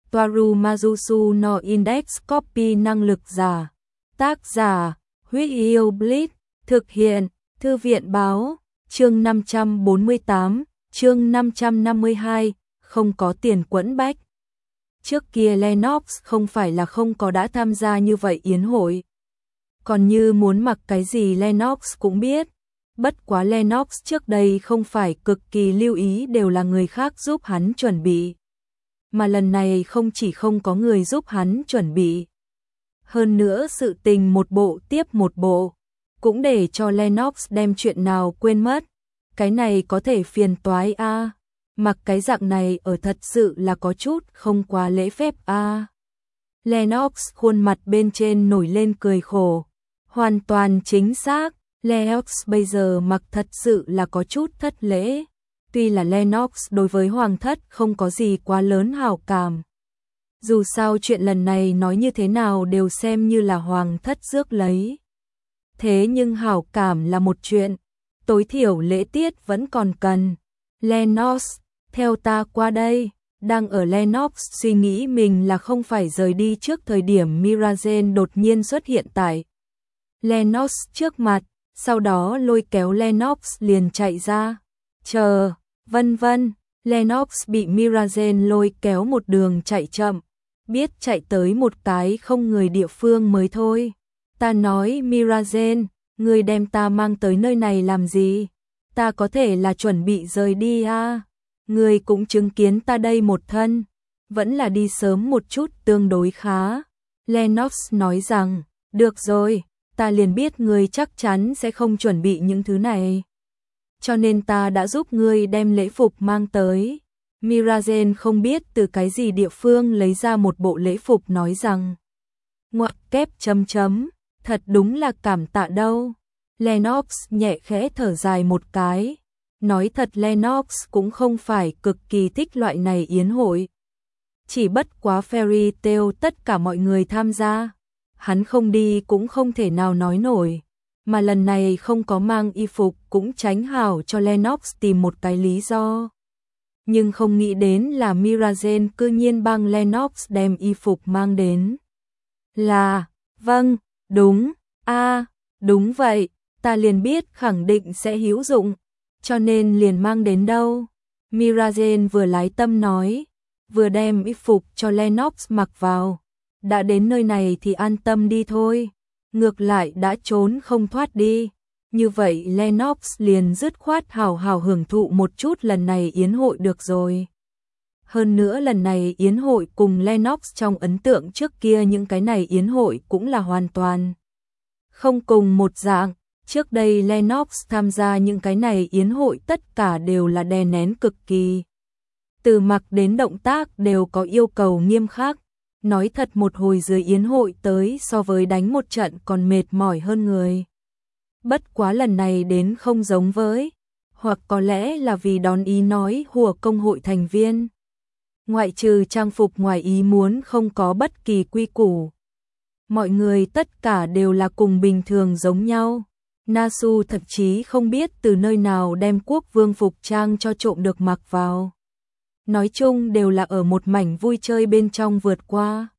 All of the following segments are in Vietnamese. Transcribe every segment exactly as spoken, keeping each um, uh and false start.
Toaru Majusu no Index Copy năng lực giả. Tác giả, Huyết Yêu Blitz, thực hiện, Thư viện báo, chương năm trăm bốn mươi tám, chương năm trăm năm mươi hai, không có tiền quẫn bách. Trước kia Lennox không phải là không có đã tham gia như vậy yến hội. Còn như muốn mặc cái gì Lennox cũng biết. Bất quá Lennox trước đây không phải cực kỳ lưu ý đều là người khác giúp hắn chuẩn bị. Mà lần này không chỉ không có người giúp hắn chuẩn bị. Hơn nữa sự tình một bộ tiếp một bộ. Cũng để cho Lennox đem chuyện nào quên mất. Cái này có thể phiền toái a à. Mặc cái dạng này ở thật sự là có chút không quá lễ phép a à. Lennox khuôn mặt bên trên nổi lên cười khổ. Hoàn toàn chính xác. Lennox bây giờ mặc thật sự là có chút thất lễ. Tuy là Lennox đối với hoàng thất không có gì quá lớn hảo cảm. Dù sao chuyện lần này nói như thế nào đều xem như là hoàng thất rước lấy. Thế nhưng hảo cảm là một chuyện. Tối thiểu lễ tiết vẫn còn cần. Lennox, theo ta qua đây. Đang ở Lennox suy nghĩ mình là không phải rời đi trước thời điểm Miragen đột nhiên xuất hiện tại Lennox trước mặt. Sau đó lôi kéo Lennox liền chạy ra. Chờ, vân vân. Lennox bị Miragen lôi kéo một đường chạy chậm. Biết chạy tới một cái không người địa phương mới thôi. Ta nói Miragen, người đem ta mang tới nơi này làm gì? Ta có thể là chuẩn bị rời đi à? Người cũng chứng kiến ta đây một thân. Vẫn là đi sớm một chút tương đối khá. Lennox nói rằng, được rồi. Ta liền biết ngươi chắc chắn sẽ không chuẩn bị những thứ này. Cho nên ta đã giúp ngươi đem lễ phục mang tới. Miragen không biết từ cái gì địa phương lấy ra một bộ lễ phục nói rằng. Ngoặc kép chấm chấm, thật đúng là cảm tạ đâu. Lennox nhẹ khẽ thở dài một cái. Nói thật Lennox cũng không phải cực kỳ thích loại này yến hội. Chỉ bất quá Fairy Tail tất cả mọi người tham gia. Hắn không đi cũng không thể nào nói nổi, mà lần này không có mang y phục cũng tránh hảo cho Lennox tìm một cái lý do. Nhưng không nghĩ đến là Miragen cư nhiên bang Lennox đem y phục mang đến. Là, vâng, đúng, a à, đúng vậy, ta liền biết khẳng định sẽ hữu dụng, cho nên liền mang đến đâu. Miragen vừa lái tâm nói, vừa đem y phục cho Lennox mặc vào. Đã đến nơi này thì an tâm đi thôi. Ngược lại đã trốn không thoát đi. Như vậy Lennox liền dứt khoát hào hào hưởng thụ một chút lần này yến hội được rồi. Hơn nữa lần này yến hội cùng Lennox trong ấn tượng trước kia những cái này yến hội cũng là hoàn toàn không cùng một dạng. Trước đây Lennox tham gia những cái này yến hội tất cả đều là đè nén cực kỳ. Từ mặc đến động tác đều có yêu cầu nghiêm khắc. Nói thật một hồi dưới yến hội tới so với đánh một trận còn mệt mỏi hơn người. Bất quá lần này đến không giống với, hoặc có lẽ là vì đón ý nói hùa công hội thành viên. Ngoại trừ trang phục ngoài ý muốn không có bất kỳ quy củ. Mọi người tất cả đều là cùng bình thường giống nhau. Nasu thậm chí không biết từ nơi nào đem quốc vương phục trang cho trộm được mặc vào. Nói chung đều là ở một mảnh vui chơi bên trong vượt qua.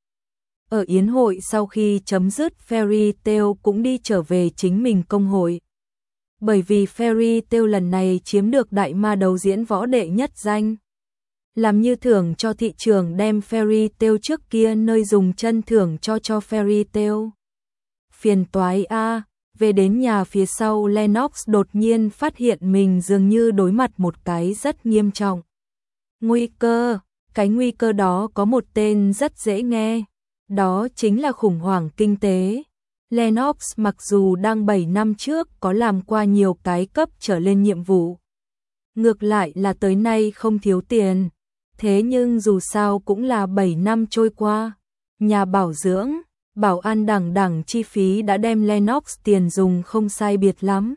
Ở yến hội sau khi chấm dứt Fairy Tail cũng đi trở về chính mình công hội. Bởi vì Fairy Tail lần này chiếm được đại ma đấu diễn võ đệ nhất danh. Làm như thưởng cho thị trường đem Fairy Tail trước kia nơi dùng chân thưởng cho cho Fairy Tail. Phiền toái a, về đến nhà phía sau Lennox đột nhiên phát hiện mình dường như đối mặt một cái rất nghiêm trọng. Nguy cơ, cái nguy cơ đó có một tên rất dễ nghe, đó chính là khủng hoảng kinh tế. Lennox mặc dù đang bảy năm trước có làm qua nhiều cái cấp trở lên nhiệm vụ. Ngược lại là tới nay không thiếu tiền, thế nhưng dù sao cũng là bảy năm trôi qua. Nhà bảo dưỡng, bảo an đẳng đẳng chi phí đã đem Lennox tiền dùng không sai biệt lắm.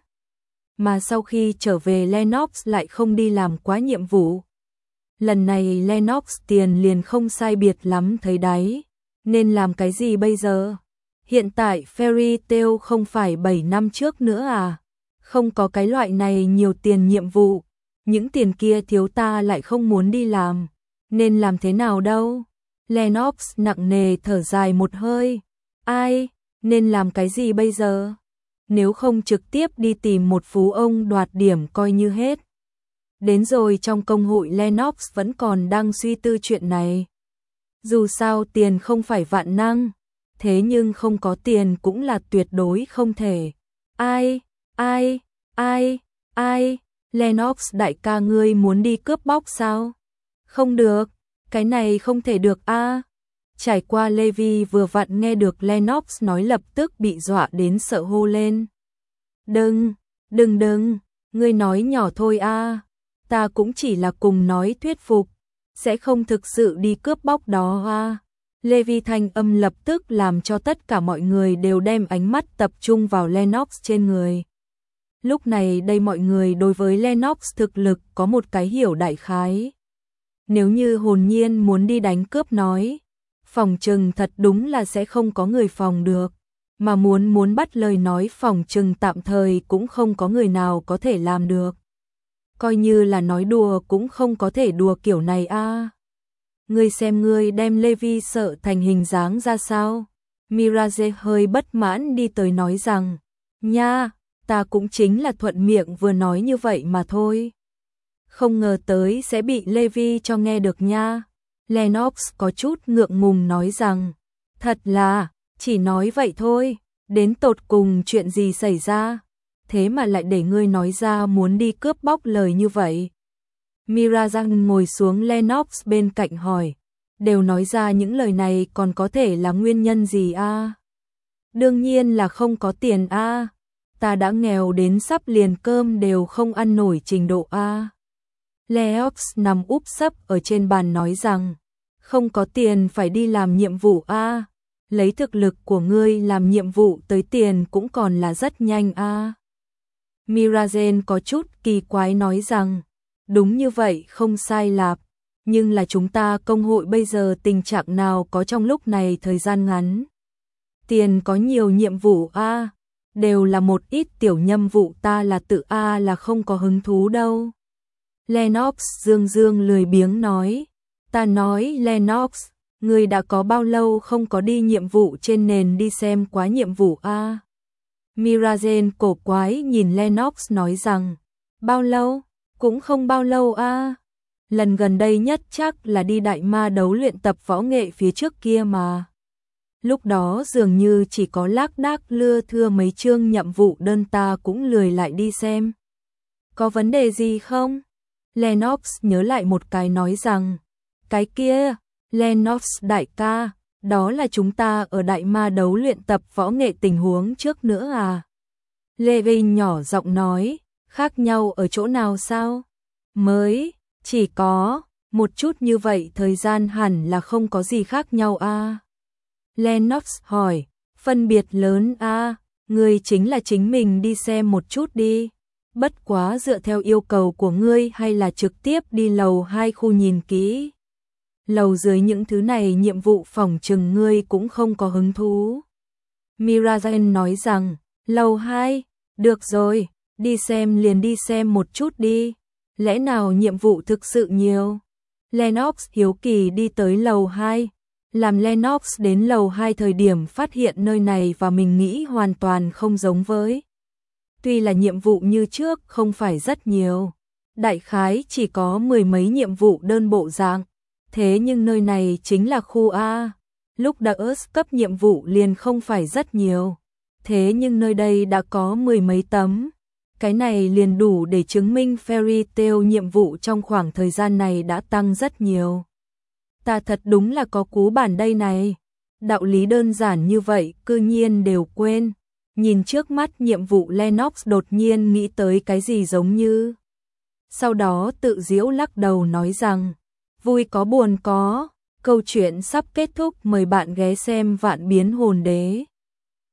Mà sau khi trở về Lennox lại không đi làm quá nhiệm vụ. Lần này Lennox tiền liền không sai biệt lắm thấy đáy, nên làm cái gì bây giờ? Hiện tại Fairy Tail không phải bảy năm trước nữa à? Không có cái loại này nhiều tiền nhiệm vụ, những tiền kia thiếu ta lại không muốn đi làm, nên làm thế nào đâu? Lennox nặng nề thở dài một hơi. Ai, nên làm cái gì bây giờ? Nếu không trực tiếp đi tìm một phú ông đoạt điểm coi như hết. Đến rồi trong công hội Lennox vẫn còn đang suy tư chuyện này. Dù sao tiền không phải vạn năng, thế nhưng không có tiền cũng là tuyệt đối không thể. Ai, ai, ai, ai, Lennox đại ca ngươi muốn đi cướp bóc sao? Không được, cái này không thể được a. Trải qua Levi vừa vặn nghe được Lennox nói lập tức bị dọa đến sợ hô lên. Đừng, đừng đừng, ngươi nói nhỏ thôi a, ta cũng chỉ là cùng nói thuyết phục, sẽ không thực sự đi cướp bóc đó a. Levi thanh âm lập tức làm cho tất cả mọi người đều đem ánh mắt tập trung vào Lennox trên người. Lúc này đây mọi người đối với Lennox thực lực có một cái hiểu đại khái. Nếu như hồn nhiên muốn đi đánh cướp nói, phòng trừng thật đúng là sẽ không có người phòng được, mà muốn muốn bắt lời nói phòng trừng tạm thời cũng không có người nào có thể làm được. Coi như là nói đùa cũng không có thể đùa kiểu này a. Ngươi xem ngươi đem Levi sợ thành hình dáng ra sao? Mirage hơi bất mãn đi tới nói rằng, nha, ta cũng chính là thuận miệng vừa nói như vậy mà thôi. Không ngờ tới sẽ bị Levi cho nghe được nha. Lennox có chút ngượng ngùng nói rằng, thật là, chỉ nói vậy thôi, đến tột cùng chuyện gì xảy ra, thế mà lại để ngươi nói ra muốn đi cướp bóc lời như vậy. Mirage ngồi xuống Lennox bên cạnh hỏi, đều nói ra những lời này còn có thể là nguyên nhân gì a? Đương nhiên là không có tiền a, ta đã nghèo đến sắp liền cơm đều không ăn nổi trình độ a. Lennox nằm úp sấp ở trên bàn nói rằng, không có tiền phải đi làm nhiệm vụ a, lấy thực lực của ngươi làm nhiệm vụ tới tiền cũng còn là rất nhanh a. Mirage có chút kỳ quái nói rằng, đúng như vậy không sai lạp, nhưng là chúng ta công hội bây giờ tình trạng nào có trong lúc này thời gian ngắn. Tiền có nhiều nhiệm vụ a, đều là một ít tiểu nhiệm vụ ta là tự a là không có hứng thú đâu. Lennox dương dương lười biếng nói, ta nói Lennox, ngươi đã có bao lâu không có đi nhiệm vụ trên nền đi xem quá nhiệm vụ a? Mirage cổ quái nhìn Lennox nói rằng, bao lâu? Cũng không bao lâu a. Lần gần đây nhất chắc là đi đại ma đấu luyện tập võ nghệ phía trước kia mà. Lúc đó dường như chỉ có lác đác lưa thưa mấy chương nhiệm vụ đơn ta cũng lười lại đi xem. Có vấn đề gì không? Lennox nhớ lại một cái nói rằng, cái kia, Lennox đại ca, đó là chúng ta ở đại ma đấu luyện tập võ nghệ tình huống trước nữa à? Levi nhỏ giọng nói, khác nhau ở chỗ nào sao? Mới, chỉ có, một chút như vậy thời gian hẳn là không có gì khác nhau à? Lennox hỏi, phân biệt lớn à, ngươi chính là chính mình đi xem một chút đi. Bất quá dựa theo yêu cầu của ngươi hay là trực tiếp đi lầu hai khu nhìn kỹ. Lầu dưới những thứ này nhiệm vụ phòng trừng ngươi cũng không có hứng thú. Mirage nói rằng, lầu hai, được rồi, đi xem liền đi xem một chút đi. Lẽ nào nhiệm vụ thực sự nhiều? Lennox hiếu kỳ đi tới lầu hai. Làm Lennox đến lầu hai thời điểm phát hiện nơi này và mình nghĩ hoàn toàn không giống với. Tuy là nhiệm vụ như trước không phải rất nhiều, đại khái chỉ có mười mấy nhiệm vụ đơn bộ dạng, thế nhưng nơi này chính là khu A, lúc đã cấp nhiệm vụ liền không phải rất nhiều, thế nhưng nơi đây đã có mười mấy tấm, cái này liền đủ để chứng minh Fairy Tail nhiệm vụ trong khoảng thời gian này đã tăng rất nhiều. Ta thật đúng là có cú bản đây này, đạo lý đơn giản như vậy cư nhiên đều quên. Nhìn trước mắt nhiệm vụ Lennox đột nhiên nghĩ tới cái gì giống như. Sau đó tự giễu lắc đầu nói rằng, vui có buồn có, câu chuyện sắp kết thúc mời bạn ghé xem Vạn Biến Hồn Đế.